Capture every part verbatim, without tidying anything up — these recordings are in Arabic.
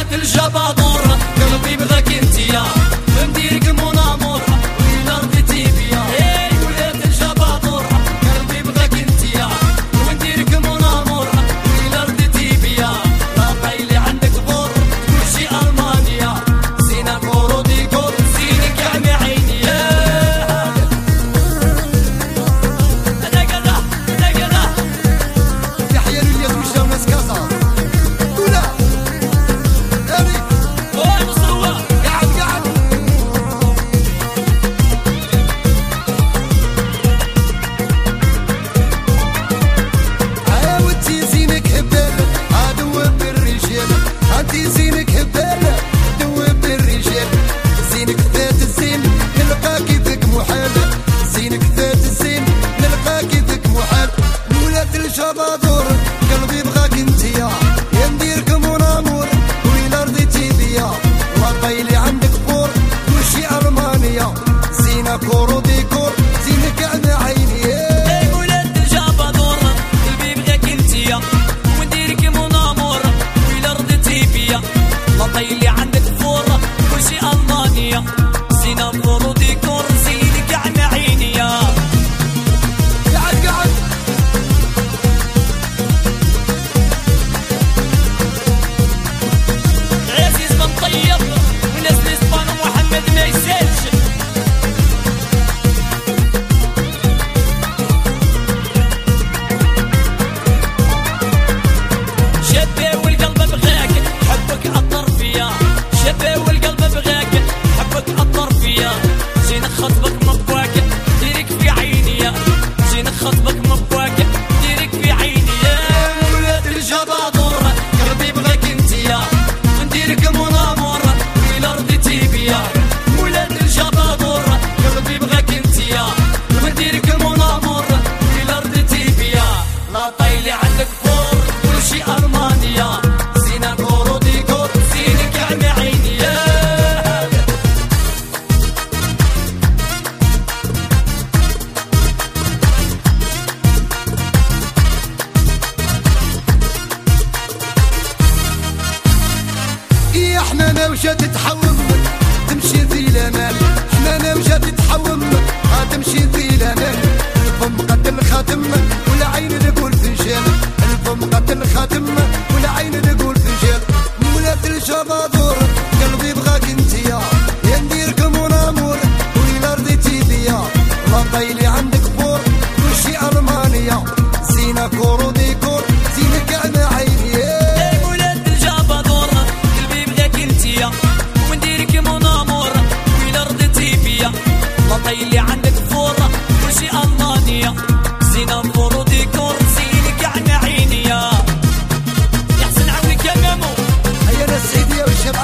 ولاد الجبادور قلبي بغاك انتيا نديرك مون امور ويلا رضيتي بيا. اي ولاد الجبادور قلبي بغاك انتيا ونديرك مون امور ويلا رضيتي بيا. لا طايلي عندك بور كلشي المانيا زينة كورو ديكور زينك كاع عيني. انا كذا انا كذا تحية لوليد وجدة وناس كازا دولا هاني اوه مصروة قاعد قاعد عاودتي زينك هبال عدوب بالرجال انتي زينك هبال دوب بالرجال. زينك ذات الزين نلقاكي ذاك محال زينك ذات الزين نلقاكي ذاك محال. ولاد الجبادور قلبي بغاك انتيا يا نديرك مون امور ويلا رضيتي بيا. لا طايلي عندك بور كلشي المانيا زينة كورو ديكور زينك كاع عيني. اي ولاد الجبادور قلبي بغاك انتيا ونديرك مون امور ويلا رضيتي بيا. لا طايلي عندك فور كلشي المانيا زينة كورو ديكور زينك كاع عيني. قاعد قاعد عزيز بن طيب وناس الاسبان ومحمد ما يسالش. شبه والقلب بغاك حبك أثر فيا شبه والقلب بغاك حبك أثر فيا. زين خطبك مبواك ديرك في عيني زين خطبك مبواك ديرك في عيني. ولاد الجبادور قلبي بغاك انتيا نديرك مون امور ويلا رضيتي بيا. ولاد الجبادور قلبي بغاك انتيا نديرك مون امور ويلا رضيتي بيا. لا طايلي عندك فور كلشي المانيا زينة كورو ديكور زينك كاع عيني. يا حنانة وجات تحوم تمشي ذي الامان حنانة وجات تحوم ها تمشي ذي الامان. الفم قد الخاتم والعين نقول فنجان الفم قد الخاتم والعين نقول فنجان. ولاد الجبادور قلبي بغاك انتيا يا نديرك مون امور ويلا رضيتي بيا. لا طايلي عندك بور كلشي المانيا زينة كورو ديكور زينك كاع عيني. اي ولاد الجبادور قلبي بغاك انتيا ونديرك مون امور ويلا رضيتي بيا. لا طايلي عندك فور كلشي المانيا زينة كورو ديكور زينك كاع عيني. يا حسن عاوني كمامو هيا ناس سيدية والشباب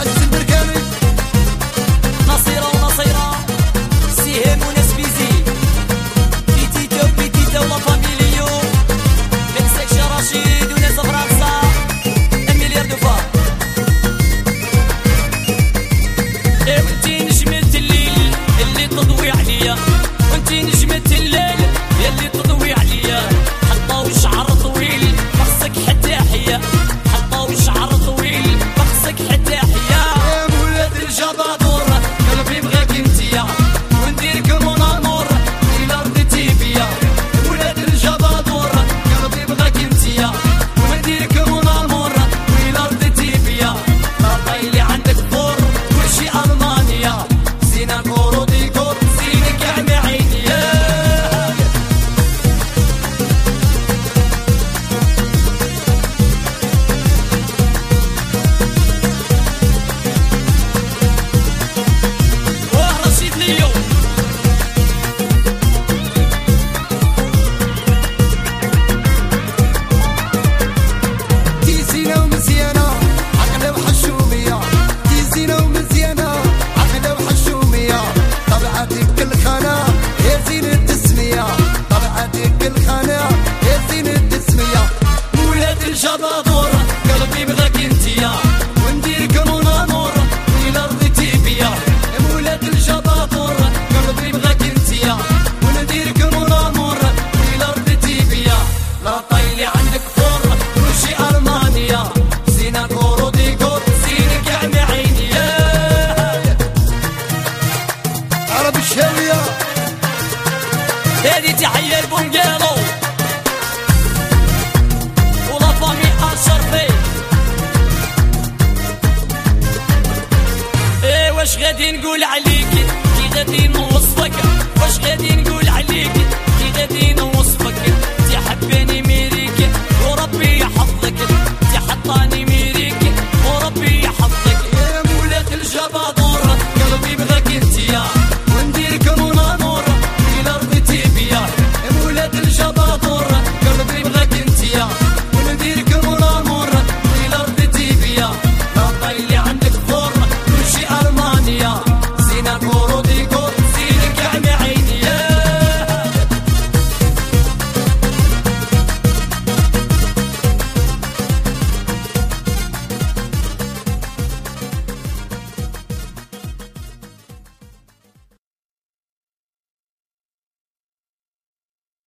غادي نقول عليك كي غادي نوصفك واش غادي نقول عليك كي غادي نوصفك